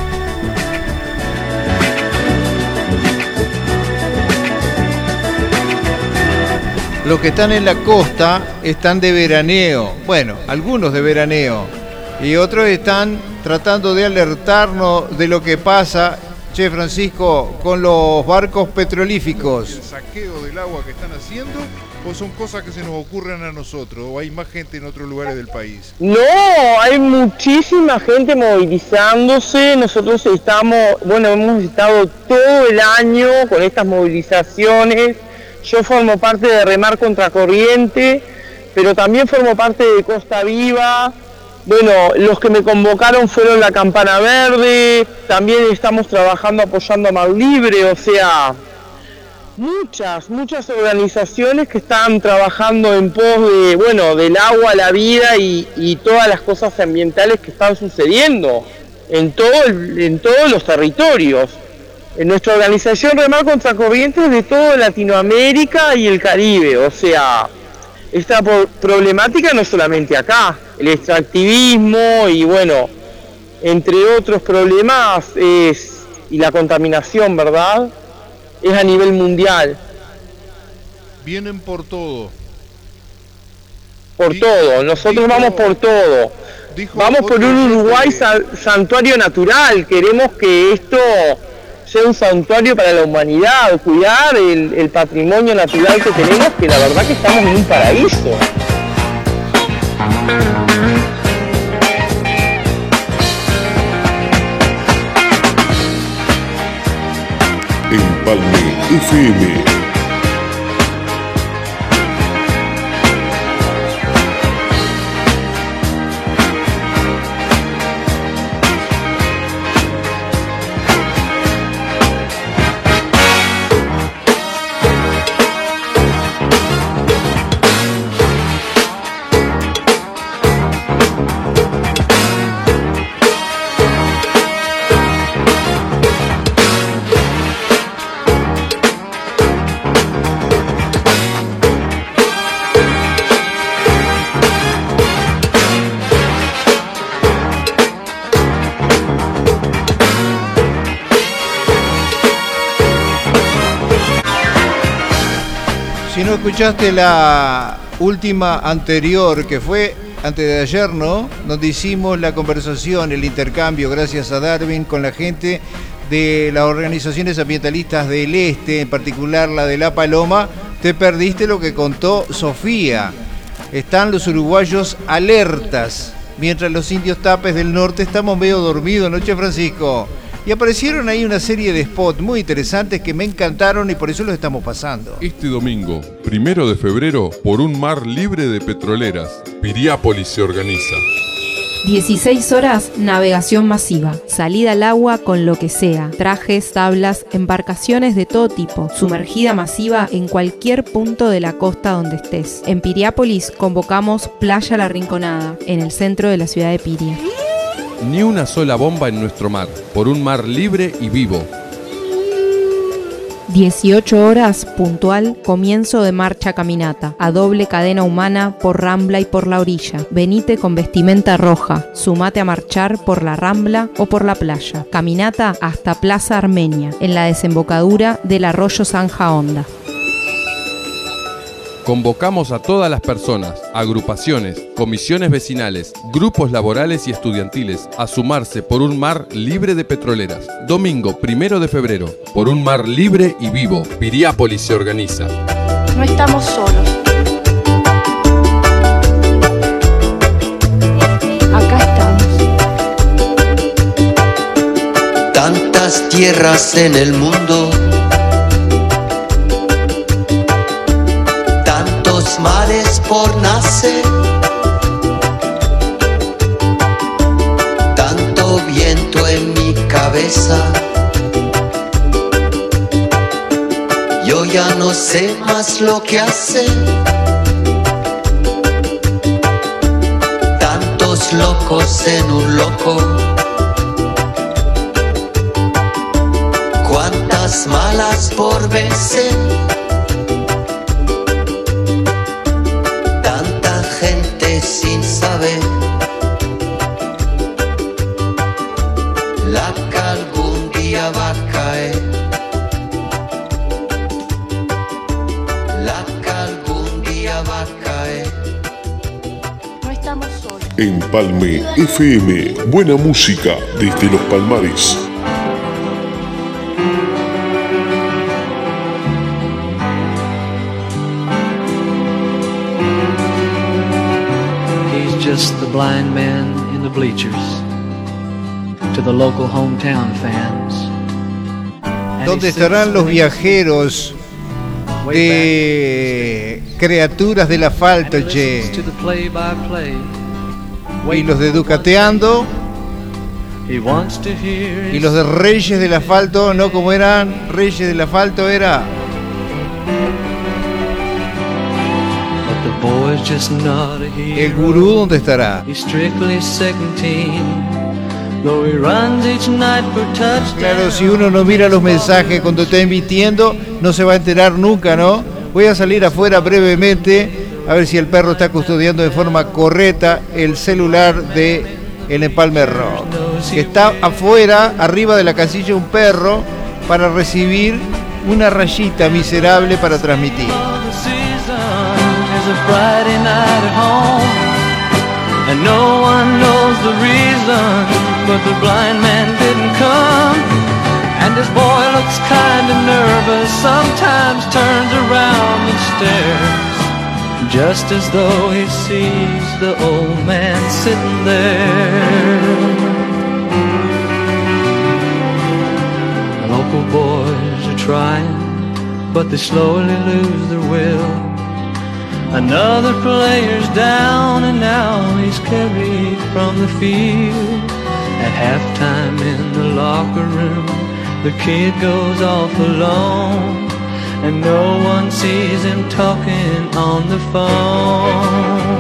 Los que están en la costa están de veraneo, bueno, algunos de veraneo, y otros están tratando de alertarnos de lo que pasa, che, Francisco, con los barcos petrolíficos. ¿El saqueo del agua que están haciendo o son cosas que se nos ocurren a nosotros o hay más gente en otros lugares del país? No, hay muchísima gente movilizándose. Nosotros estamos, bueno, hemos estado todo el año con estas movilizaciones. Yo formo parte de Remar Contracorriente, pero también formo parte de Costa Viva. Bueno, los que me convocaron fueron la Campana Verde, también estamos trabajando apoyando a Mar Libre, o sea, muchas, muchas organizaciones que están trabajando en pos de, bueno, del agua, la vida y, y todas las cosas ambientales que están sucediendo en, todo el, en todos los territorios. En nuestra organización Remar Contracorriente es de toda Latinoamérica y el Caribe, o sea, esta problemática no es solamente acá, el extractivismo y bueno, entre otros problemas es, y la contaminación, ¿verdad? Es a nivel mundial. Vienen por todo. Por dijo, todo, nosotros dijo, vamos por todo. Vamos por un Uruguay que... santuario natural, queremos que esto sea un santuario para la humanidad, cuidar el, el patrimonio natural que tenemos, que la verdad que estamos en un paraíso. Empalme F M. Si no escuchaste la última anterior, que fue antes de ayer, ¿no? Donde hicimos la conversación, el intercambio, gracias a Darwin, con la gente de las organizaciones ambientalistas del Este, en particular la de La Paloma, te perdiste lo que contó Sofía. Están los uruguayos alertas, mientras los indios tapes del norte estamos medio dormidos, ¿no, Che Francisco? Y aparecieron ahí una serie de spots muy interesantes que me encantaron y por eso los estamos pasando. Este domingo, primero de febrero, por un mar libre de petroleras, Piriápolis se organiza. dieciséis horas, navegación masiva, salida al agua con lo que sea, trajes, tablas, embarcaciones de todo tipo, sumergida masiva en cualquier punto de la costa donde estés. En Piriápolis convocamos Playa La Rinconada, en el centro de la ciudad de Piria. Ni una sola bomba en nuestro mar, por un mar libre y vivo. dieciocho horas, puntual, comienzo de marcha caminata, a doble cadena humana por Rambla y por la orilla. Venite con vestimenta roja, sumate a marchar por la Rambla o por la playa. Caminata hasta Plaza Armenia, en la desembocadura del arroyo Zanja Honda. Convocamos a todas las personas, agrupaciones, comisiones vecinales, grupos laborales y estudiantiles a sumarse por un mar libre de petroleras. Domingo primero de febrero, por un mar libre y vivo, Piriápolis se organiza. No estamos solos. Acá estamos. Tantas tierras en el mundo, mares por nacer, tanto viento en mi cabeza, yo ya no sé más lo que hacer, tantos locos en un loco, cuántas malas por vencer. Sin saber la que algún día va a caer, la que algún día va a caer. No estamos solos. Empalme F M, buena música desde los Palmares. Just the blind man in the bleachers to the local hometown fans. ¿Dónde estarán los viajeros de Criaturas del Asfalto, che? Y los de Ducateando. Y los de Reyes del Asfalto, ¿no? ¿Cómo eran? Reyes del Asfalto era... ¿El gurú dónde estará? Claro, si uno no mira los mensajes cuando está emitiendo, no se va a enterar nunca, ¿no? Voy a salir afuera brevemente a ver si el perro está custodiando de forma correcta el celular de el Empalme Rock. Que está afuera, arriba de la casilla, un perro para recibir una rayita miserable para transmitir. A Friday night at home, and no one knows the reason, but the blind man didn't come, and his boy looks kinda nervous, sometimes turns around and stares, just as though he sees the old man sitting there. The local boys are trying, but they slowly lose their will. Another player's down and now he's carried from the field. At halftime in the locker room, the kid goes off alone, and no one sees him talking on the phone.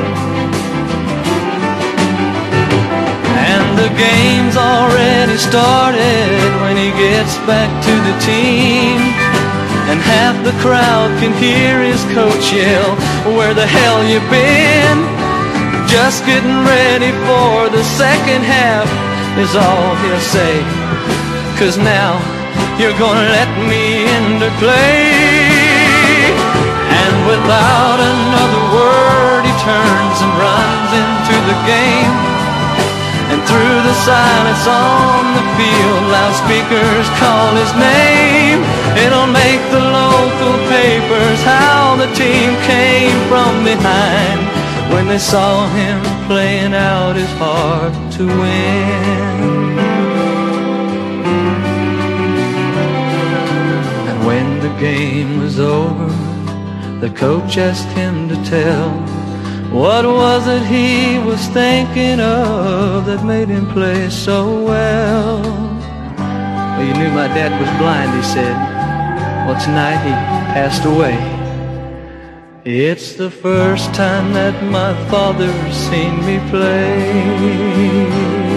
And the game's already started when he gets back to the team, and half the crowd can hear his coach yell, "Where the hell you been?" Just getting ready for the second half is all he'll say, "'Cause now you're gonna let me into play." without another word he turns and runs into the game. And through the silence on the field, loudspeakers call his name. It'll make the local papers how the team came from behind when they saw him playing out his heart to win. And when the game was over, the coach asked him to tell what was it he was thinking of that made him play so well. Well, you knew my dad was blind, he said. Well, tonight he passed away. It's the first time that my father's seen me play.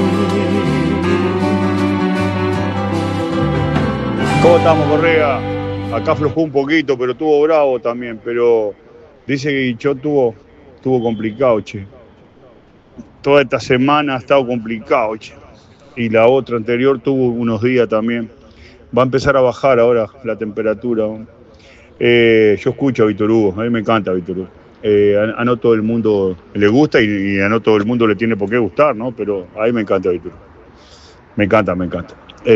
¿Cómo estamos, Correa? Acá aflojó un poquito, pero estuvo bravo también. Pero dice que Guichot tuvo, tuvo complicado, che. Toda esta semana ha estado complicado, che. Y la otra anterior tuvo unos días también. Va a empezar a bajar ahora la temperatura. Eh, yo escucho a Víctor Hugo, a mí me encanta Víctor Hugo. Eh, a, a no todo el mundo le gusta y, y a no todo el mundo le tiene por qué gustar, ¿no? Pero a mí me encanta Víctor Hugo. Me encanta, me encanta.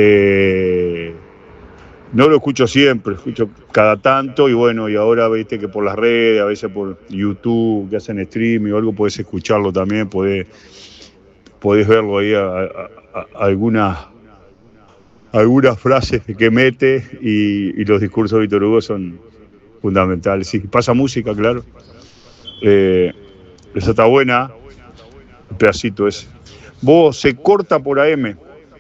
Eh, no lo escucho siempre, escucho cada tanto y bueno, y ahora viste que por las redes, a veces por YouTube, que hacen streaming o algo, podés escucharlo también, podés, podés verlo ahí a, a, a, a algunas, algunas frases que mete y, y los discursos de Víctor Hugo son fundamentales. Sí, pasa música, claro. Eh, esa está buena, el pedacito ese. Vos, se corta por A M.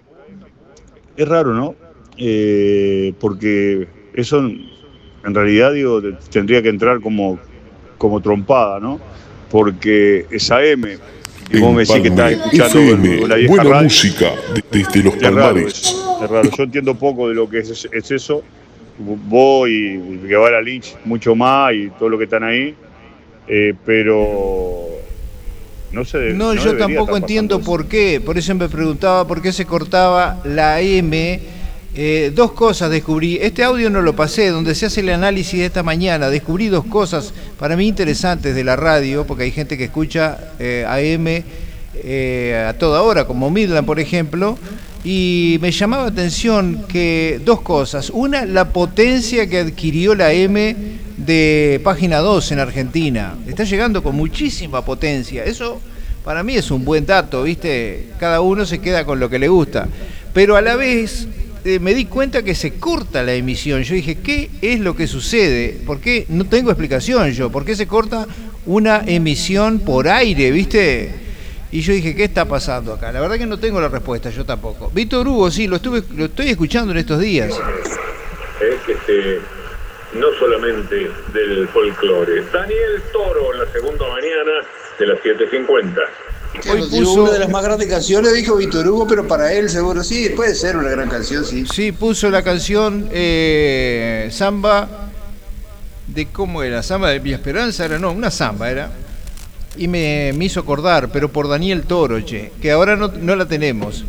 Es raro, ¿no? Eh, porque eso en realidad digo tendría que entrar como, como trompada, ¿no? Porque es A M y vos me decís que estás escuchando F M, con la vieja buena radio. música de- desde los Es raro, Palmares. es, es raro. Yo entiendo poco de lo que es, es eso. Vos y Guevara Lynch mucho más y todo lo que están ahí, eh, pero no sé. No, yo tampoco entiendo por qué. Por eso me preguntaba por qué se cortaba la M. Eh, dos cosas descubrí. Este audio no lo pasé, donde se hace el análisis de esta mañana. Descubrí dos cosas para mí interesantes de la radio, porque hay gente que escucha eh, A M eh, a toda hora, como Midland, por ejemplo. Y me llamaba la atención que dos cosas. Una, la potencia que adquirió la M de Página dos en Argentina. Está llegando con muchísima potencia. Eso para mí es un buen dato, ¿viste? Cada uno se queda con lo que le gusta. Pero a la vez eh, me di cuenta que se corta la emisión. Yo dije, ¿qué es lo que sucede? ¿Por qué? No tengo explicación yo. ¿Por qué se corta una emisión por aire, viste? Y yo dije, ¿qué está pasando acá? La verdad que no tengo la respuesta, yo tampoco. Víctor Hugo, sí, lo estuve, lo estoy escuchando en estos días. Es este, no solamente del folclore. Daniel Toro en la segunda mañana de las siete cincuenta. Hoy puso una de las más grandes canciones, dijo Víctor Hugo, pero para él seguro sí, puede ser una gran canción, sí. Sí, puso la canción eh, Samba de cómo era, Samba de Villa Esperanza, era, no, una samba era. Y me, me hizo acordar, pero por Daniel Toro, che, que ahora no, no la tenemos.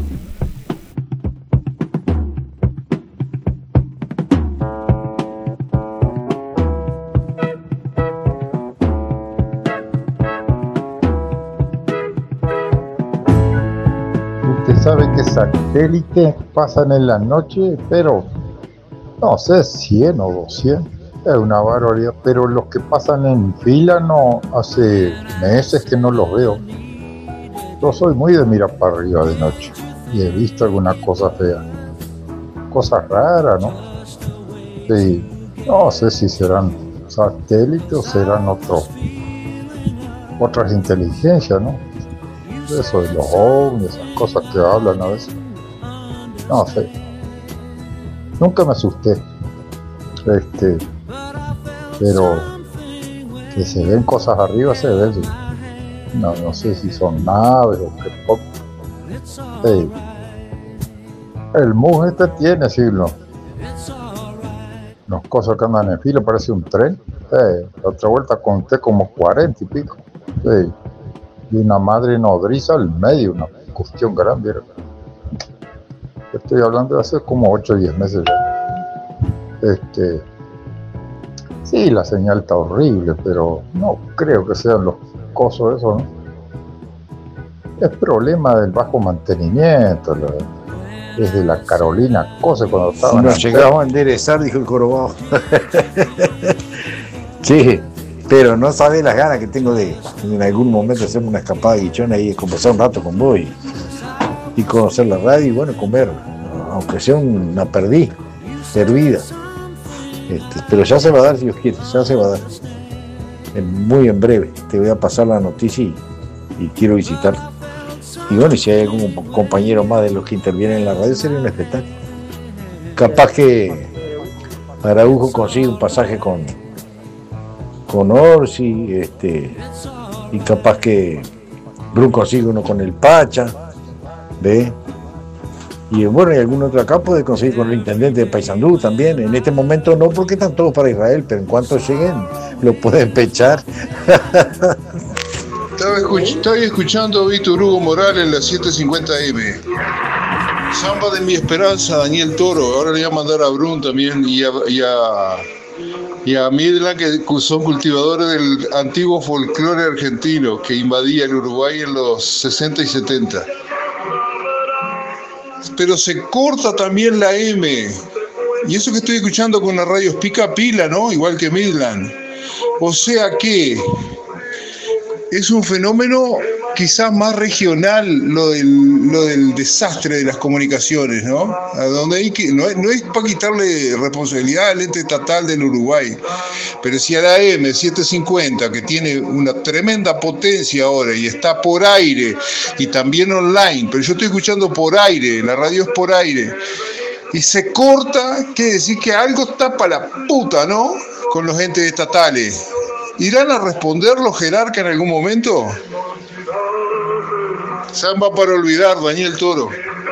Usted sabe que satélites pasan en la noche, pero no sé, cien o doscientos. Es una barbaridad, pero los que pasan en fila no, hace meses que no los veo. Yo soy muy de mirar para arriba de noche y he visto algunas cosas feas, cosas raras, ¿no? Sí, no sé si serán satélites o serán otros, otras inteligencias, ¿no? Eso de los ovnis, esas cosas que hablan a veces. No sé. Nunca me asusté. Este. Pero que se ven cosas arriba, se ven. No, no sé si son naves o qué poco. Hey. El M U G este tiene, sí, los, los cosas que andan en fila, parece un tren. Hey. La otra vuelta conté como cuarenta y pico. Hey. Y una madre nodriza al medio, una cuestión grande. Estoy hablando de hace como ocho o diez meses ya. Este. Sí, la señal está horrible, pero no creo que sean los cosos esos, ¿no? Es problema del bajo mantenimiento, lo- desde la Carolina Cose cuando estaban... Nos llegamos a enderezar, dijo el jorobado. Sí, pero no sabés las ganas que tengo de en algún momento hacerme una escapada guichona y conversar un rato con vos y, y conocer la radio y bueno, comer, aunque sea una perdiz, hervida. Este, pero ya se va a dar si Dios quiere, ya se va a dar. En- muy en breve te voy a pasar la noticia y, y quiero visitar. Y bueno, y si hay algún compañero más de los que intervienen en la radio, sería un espectáculo. Capaz que Araujo consigue un pasaje con, con Orsi, este, y capaz que Brun consigue uno con el Pacha, ¿ve? Y bueno, y algún otro acá puede conseguir con el intendente de Paysandú también. En este momento no, porque están todos para Israel, pero en cuanto lleguen, lo pueden pechar. Estaba, escuch- estaba escuchando a Víctor Hugo Morales en la setecientos cincuenta eme. Samba de mi esperanza, Daniel Toro. Ahora le voy a mandar a Brun también y a, y a, y a Midland, que son cultivadores del antiguo folclore argentino que invadía el Uruguay en los sesenta y setenta. Pero se corta también la M. Y eso que estoy escuchando con la radio pica pila, ¿no? Igual que Midland. O sea que es un fenómeno quizás más regional lo del, lo del desastre de las comunicaciones, ¿no? A donde hay que, no, es, no es para quitarle responsabilidad al ente estatal del Uruguay, pero si a la M setecientos cincuenta, que tiene una tremenda potencia ahora y está por aire y también online, pero yo estoy escuchando por aire, la radio es por aire, y se corta, quiere decir que algo está para la puta, ¿no? Con los entes estatales. ¿Irán a responder los jerarcas en algún momento? Samba para olvidar, Daniel Toro.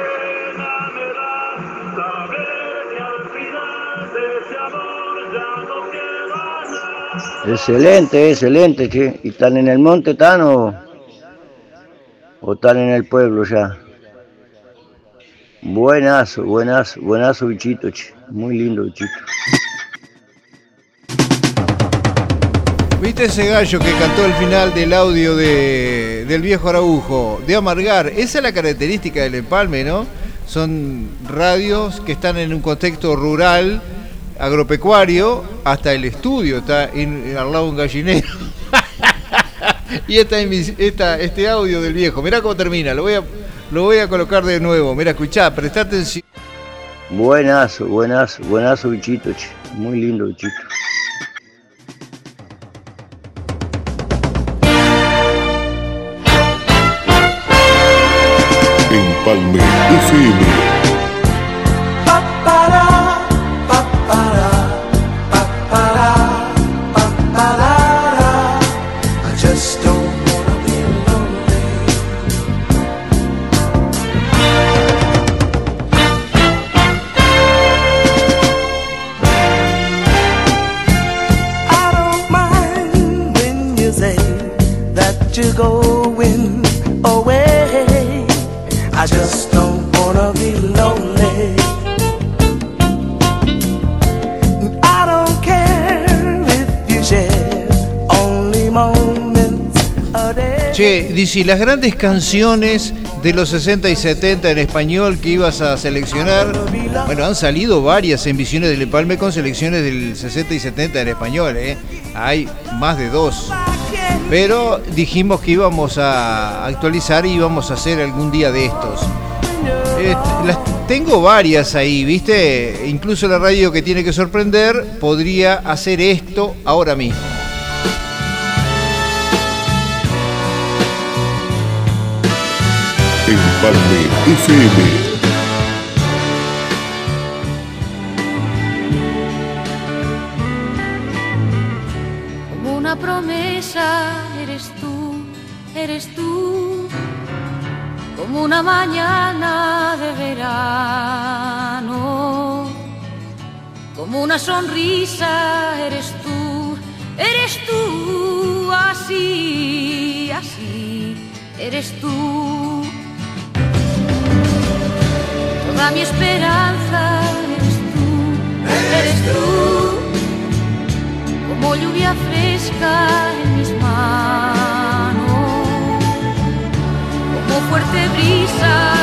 Excelente, excelente, che. ¿Y están en el monte, están o, o están en el pueblo ya? Buenazo, buenazo, buenazo bichito, che. Muy lindo bichito. ¿Viste ese gallo que cantó el final del audio de, del viejo Araujo? De amargar. Esa es la característica del empalme, ¿no? Son radios que están en un contexto rural, agropecuario, hasta el estudio está en, en al lado de un gallinero. Y esta, esta, este audio del viejo, mirá cómo termina, lo voy a, lo voy a colocar de nuevo. Mirá, escuchá, prestá atención. Buenazo, buenazo, buenazo bichito, che. Muy lindo bichito. Empalme F M. I just don't wanna be lonely. I don't mind when you say that you're going away. I just don't wanna be lonely. I don't care if you share only moments a day. Che, dice, las grandes canciones de los sesenta y setenta en español que ibas a seleccionar, bueno, han salido varias en Visiones del Empalme con selecciones del sesenta y setenta en español, ¿eh? Hay más de dos. Pero dijimos que íbamos a actualizar y íbamos a hacer algún día de estos. Eh, las tengo varias ahí, ¿viste? Incluso la radio que tiene que sorprender podría hacer esto ahora mismo. Empalme F M. Como una promesa eres tú, eres tú, como una mañana de verano, como una sonrisa eres tú, eres tú, así, así, eres tú. Toda mi esperanza eres tú, eres tú. lluvia fresca en mis manos, como fuerte brisa